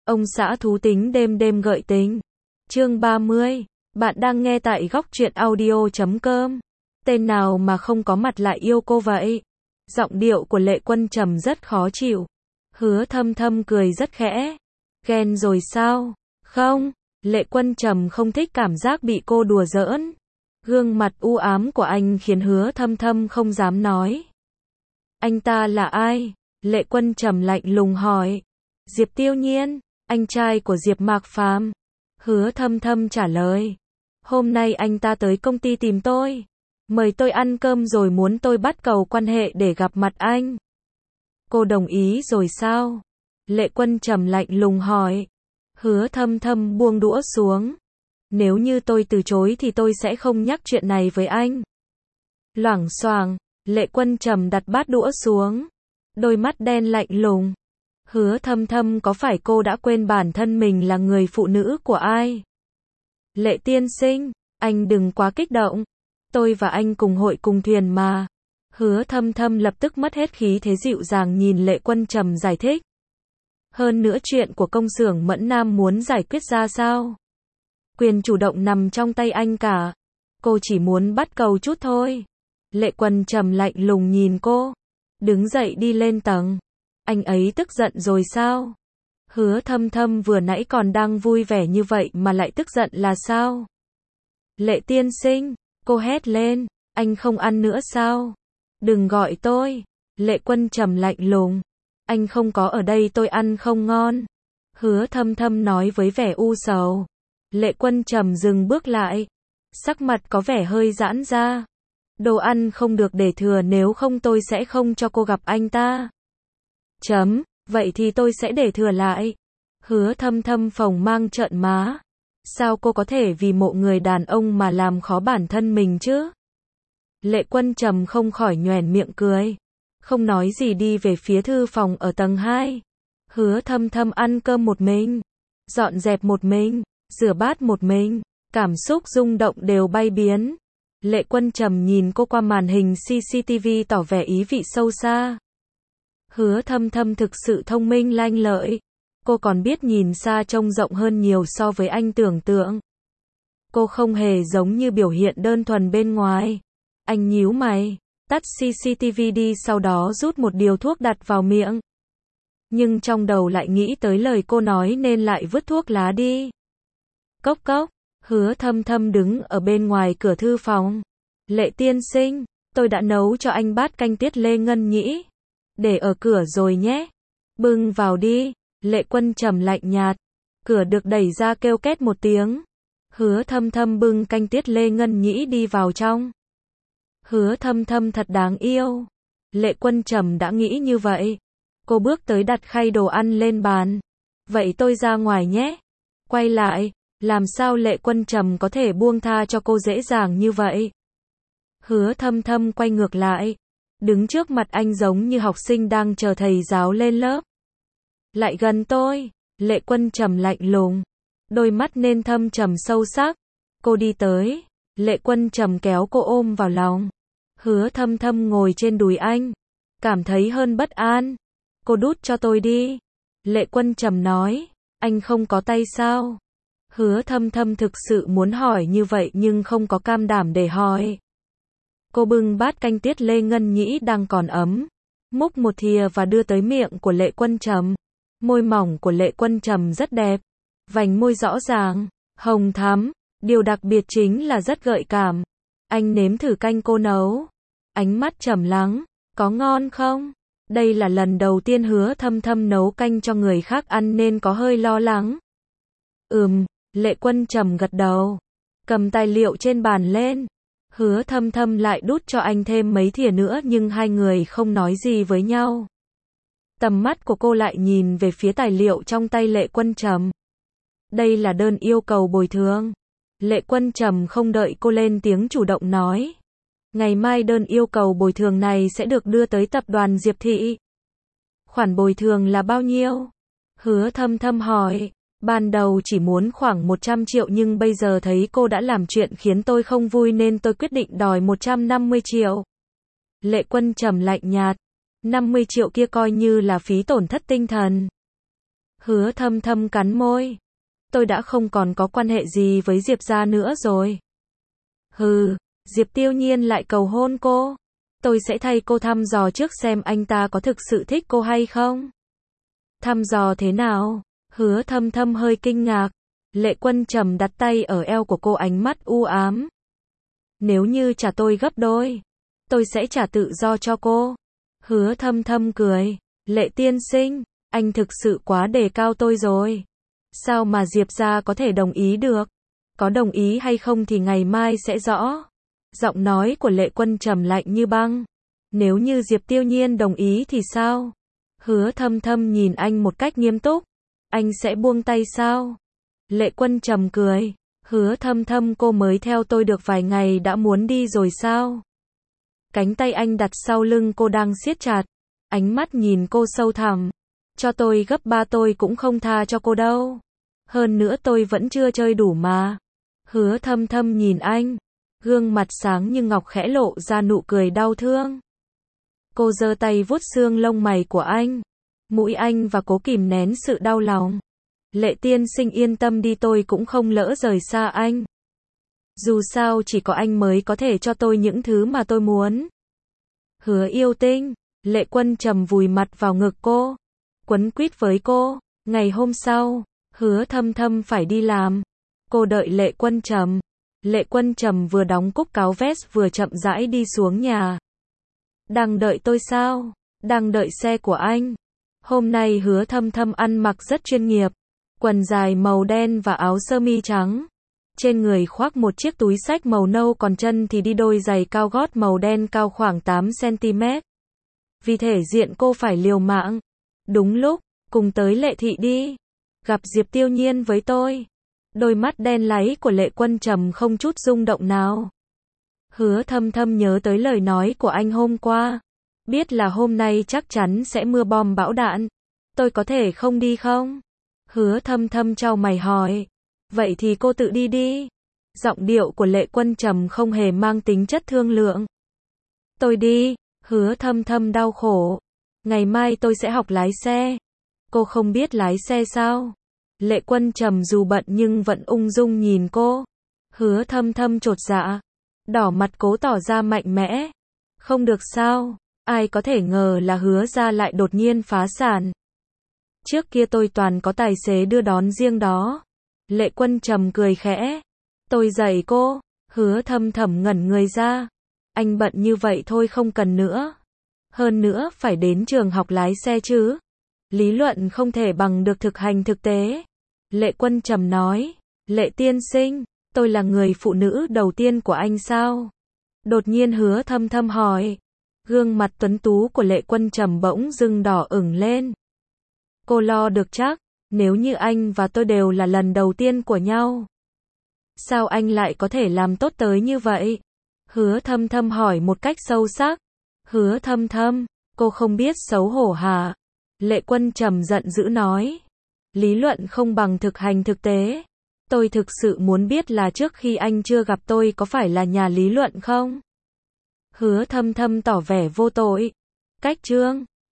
Ông xã thú tính đêm đêm gợi tính. Chương 30. Bạn đang nghe tại góc truyện audio.com. Tên nào mà không có mặt lại yêu cô vậy? Giọng điệu của Lệ Quân Trầm rất khó chịu. Hứa Thâm Thâm cười rất khẽ. Ghen rồi sao? Không, Lệ Quân Trầm không thích cảm giác bị cô đùa giỡn. Gương mặt u ám của anh khiến Hứa Thâm Thâm không dám nói. Anh ta là ai? Lệ Quân Trầm lạnh lùng hỏi. Diệp Tiêu Nhiên, anh trai của Diệp Mạc Phàm. Hứa Thâm Thâm trả lời. Hôm nay anh ta tới công ty tìm tôi. Mời tôi ăn cơm rồi muốn tôi bắt cầu quan hệ để gặp mặt anh. Cô đồng ý rồi sao? Lệ Quân Trầm lạnh lùng hỏi. Hứa Thâm Thâm buông đũa xuống. Nếu như tôi từ chối thì tôi sẽ không nhắc chuyện này với anh. Loảng xoảng, Lệ Quân Trầm đặt bát đũa xuống. Đôi mắt đen lạnh lùng. Hứa Thâm Thâm, có phải cô đã quên bản thân mình là người phụ nữ của ai? Lệ tiên sinh, anh đừng quá kích động. Tôi và anh cùng hội cùng thuyền mà. Hứa Thâm Thâm lập tức mất hết khí thế, dịu dàng nhìn Lệ Quân Trầm giải thích. Hơn nữa chuyện của công xưởng Mẫn Nam muốn giải quyết ra sao? Quyền chủ động nằm trong tay anh cả. Cô chỉ muốn bắt cầu chút thôi. Lệ Quân Trầm lạnh lùng nhìn cô. Đứng dậy đi lên tầng. Anh ấy tức giận rồi sao? Hứa Thâm Thâm vừa nãy còn đang vui vẻ như vậy mà lại tức giận là sao? Lệ tiên sinh, cô hét lên, anh không ăn nữa sao? Đừng gọi tôi. Lệ Quân Trầm lạnh lùng. Anh không có ở đây tôi ăn không ngon. Hứa Thâm Thâm nói với vẻ u sầu. Lệ Quân Trầm dừng bước lại. Sắc mặt có vẻ hơi giãn ra. Đồ ăn không được để thừa, nếu không tôi sẽ không cho cô gặp anh ta. Vậy thì tôi sẽ để thừa lại. Hứa Thâm Thâm phồng mang trợn má. Sao cô có thể vì mộ người đàn ông mà làm khó bản thân mình chứ? Lệ Quân Trầm không khỏi nhoẻn miệng cười. Không nói gì đi về phía thư phòng ở tầng 2. Hứa Thâm Thâm ăn cơm một mình. Dọn dẹp một mình. Rửa bát một mình. Cảm xúc rung động đều bay biến. Lệ Quân Trầm nhìn cô qua màn hình CCTV tỏ vẻ ý vị sâu xa. Hứa Thâm Thâm thực sự thông minh lanh lợi. Cô còn biết nhìn xa trông rộng hơn nhiều so với anh tưởng tượng. Cô không hề giống như biểu hiện đơn thuần bên ngoài. Anh nhíu mày, tắt CCTV đi, sau đó rút một điếu thuốc đặt vào miệng. Nhưng trong đầu lại nghĩ tới lời cô nói nên lại vứt thuốc lá đi. Cốc cốc, Hứa Thâm Thâm đứng ở bên ngoài cửa thư phòng. Lệ tiên sinh, tôi đã nấu cho anh bát canh tiết lê ngân nhĩ. Để ở cửa rồi nhé. Bưng vào đi. Lệ Quân Trầm lạnh nhạt. Cửa được đẩy ra kêu két một tiếng. Hứa Thâm Thâm bưng canh tiết lê ngân nhĩ đi vào trong. Hứa Thâm Thâm thật đáng yêu. Lệ Quân Trầm đã nghĩ như vậy. Cô bước tới đặt khay đồ ăn lên bàn. Vậy tôi ra ngoài nhé. Quay lại. Làm sao Lệ Quân Trầm có thể buông tha cho cô dễ dàng như vậy? Hứa Thâm Thâm quay ngược lại. Đứng trước mặt anh giống như học sinh đang chờ thầy giáo lên lớp. Lại gần tôi. Lệ Quân Trầm lạnh lùng. Đôi mắt nên thâm trầm sâu sắc. Cô đi tới. Lệ Quân Trầm kéo cô ôm vào lòng. Hứa Thâm Thâm ngồi trên đùi anh. Cảm thấy hơn bất an. Cô đút cho tôi đi. Lệ Quân Trầm nói. Anh không có tay sao? Hứa Thâm Thâm thực sự muốn hỏi như vậy nhưng không có can đảm để hỏi. Cô bưng bát canh tiết lê ngân nhĩ đang còn ấm. Múc một thìa và đưa tới miệng của Lệ Quân Trầm. Môi mỏng của Lệ Quân Trầm rất đẹp. Vành môi rõ ràng, hồng thắm. Điều đặc biệt chính là rất gợi cảm. Anh nếm thử canh cô nấu. Ánh mắt trầm lắng. Có ngon không? Đây là lần đầu tiên Hứa Thâm Thâm nấu canh cho người khác ăn nên có hơi lo lắng. Lệ Quân Trầm gật đầu. Cầm tài liệu trên bàn lên. Hứa Thâm Thâm lại đút cho anh thêm mấy thìa nữa nhưng hai người không nói gì với nhau. Tầm mắt của cô lại nhìn về phía tài liệu trong tay Lệ Quân Trầm. Đây là đơn yêu cầu bồi thường. Lệ Quân Trầm không đợi cô lên tiếng chủ động nói. Ngày mai đơn yêu cầu bồi thường này sẽ được đưa tới tập đoàn Diệp Thị. Khoản bồi thường là bao nhiêu? Hứa Thâm Thâm hỏi. Ban đầu chỉ muốn khoảng 100 triệu nhưng bây giờ thấy cô đã làm chuyện khiến tôi không vui nên tôi quyết định đòi 150 triệu. Lệ Quân Trầm lạnh nhạt. 50 triệu kia coi như là phí tổn thất tinh thần. Hứa Thâm Thâm cắn môi. Tôi đã không còn có quan hệ gì với Diệp gia nữa rồi. Hừ, Diệp Tiêu Nhiên lại cầu hôn cô. Tôi sẽ thay cô thăm dò trước xem anh ta có thực sự thích cô hay không. Thăm dò thế nào? Hứa Thâm Thâm hơi kinh ngạc. Lệ Quân Trầm đặt tay ở eo của cô, ánh mắt u ám. Nếu như trả tôi gấp đôi, tôi sẽ trả tự do cho cô. Hứa Thâm Thâm cười. Lệ tiên sinh, anh thực sự quá đề cao tôi rồi. Sao mà Diệp gia có thể đồng ý được? Có đồng ý hay không thì ngày mai sẽ rõ. Giọng nói của Lệ Quân Trầm lạnh như băng. Nếu như Diệp Tiêu Nhiên đồng ý thì sao? Hứa Thâm Thâm nhìn anh một cách nghiêm túc. Anh sẽ buông tay sao? Lệ Quân Trầm cười. Hứa Thâm Thâm, cô mới theo tôi được vài ngày đã muốn đi rồi sao? Cánh tay anh đặt sau lưng cô đang siết chặt. Ánh mắt nhìn cô sâu thẳm. Cho tôi gấp 3 tôi cũng không tha cho cô đâu. Hơn nữa tôi vẫn chưa chơi đủ mà. Hứa Thâm Thâm nhìn anh. Gương mặt sáng như ngọc khẽ lộ ra nụ cười đau thương. Cô giơ tay vuốt xương lông mày của anh. Mũi anh và cố kìm nén sự đau lòng. Lệ tiên sinh yên tâm đi, tôi cũng không lỡ rời xa anh. Dù sao chỉ có anh mới có thể cho tôi những thứ mà tôi muốn. Hứa yêu tinh. Lệ Quân Trầm vùi mặt vào ngực cô. Quấn quýt với cô. Ngày hôm sau, Hứa Thâm Thâm phải đi làm. Cô đợi Lệ Quân Trầm. Lệ Quân Trầm vừa đóng cúc áo vest vừa chậm rãi đi xuống nhà. Đang đợi tôi sao? Đang đợi xe của anh. Hôm nay Hứa Thâm Thâm ăn mặc rất chuyên nghiệp. Quần dài màu đen và áo sơ mi trắng. Trên người khoác một chiếc túi xách màu nâu, còn chân thì đi đôi giày cao gót màu đen cao khoảng 8 cm. Vì thể diện cô phải liều mạng. Đúng lúc, cùng tới Lệ thị đi. Gặp Diệp Tiêu Nhiên với tôi. Đôi mắt đen láy của Lệ Quân Trầm không chút rung động nào. Hứa Thâm Thâm nhớ tới lời nói của anh hôm qua. Biết là hôm nay chắc chắn sẽ mưa bom bão đạn. Tôi có thể không đi không? Hứa Thâm Thâm chau mày hỏi. Vậy thì cô tự đi đi. Giọng điệu của Lệ Quân Trầm không hề mang tính chất thương lượng. Tôi đi. Hứa Thâm Thâm đau khổ. Ngày mai tôi sẽ học lái xe. Cô không biết lái xe sao? Lệ Quân Trầm dù bận nhưng vẫn ung dung nhìn cô. Hứa Thâm Thâm chột dạ. Đỏ mặt cố tỏ ra mạnh mẽ. Không được sao? Ai có thể ngờ là Hứa gia lại đột nhiên phá sản. Trước kia tôi toàn có tài xế đưa đón riêng đó. Lệ Quân Trầm cười khẽ. Tôi dạy cô. Hứa Thâm Thâm ngẩn người ra. Anh bận như vậy thôi không cần nữa. Hơn nữa phải đến trường học lái xe chứ. Lý luận không thể bằng được thực hành thực tế. Lệ Quân Trầm nói. Lệ tiên sinh, tôi là người phụ nữ đầu tiên của anh sao? Đột nhiên Hứa Thâm Thâm hỏi. Gương mặt tuấn tú của Lệ Quân Trầm bỗng dưng đỏ ửng lên. Cô lo được chắc, nếu như anh và tôi đều là lần đầu tiên của nhau. Sao anh lại có thể làm tốt tới như vậy? Hứa Thâm Thâm hỏi một cách sâu sắc. Hứa Thâm Thâm, cô không biết xấu hổ hả? Lệ Quân Trầm giận dữ nói. Lý luận không bằng thực hành thực tế. Tôi thực sự muốn biết là trước khi anh chưa gặp tôi có phải là nhà lý luận không? Hứa Thâm Thâm tỏ vẻ vô tội. Cách chương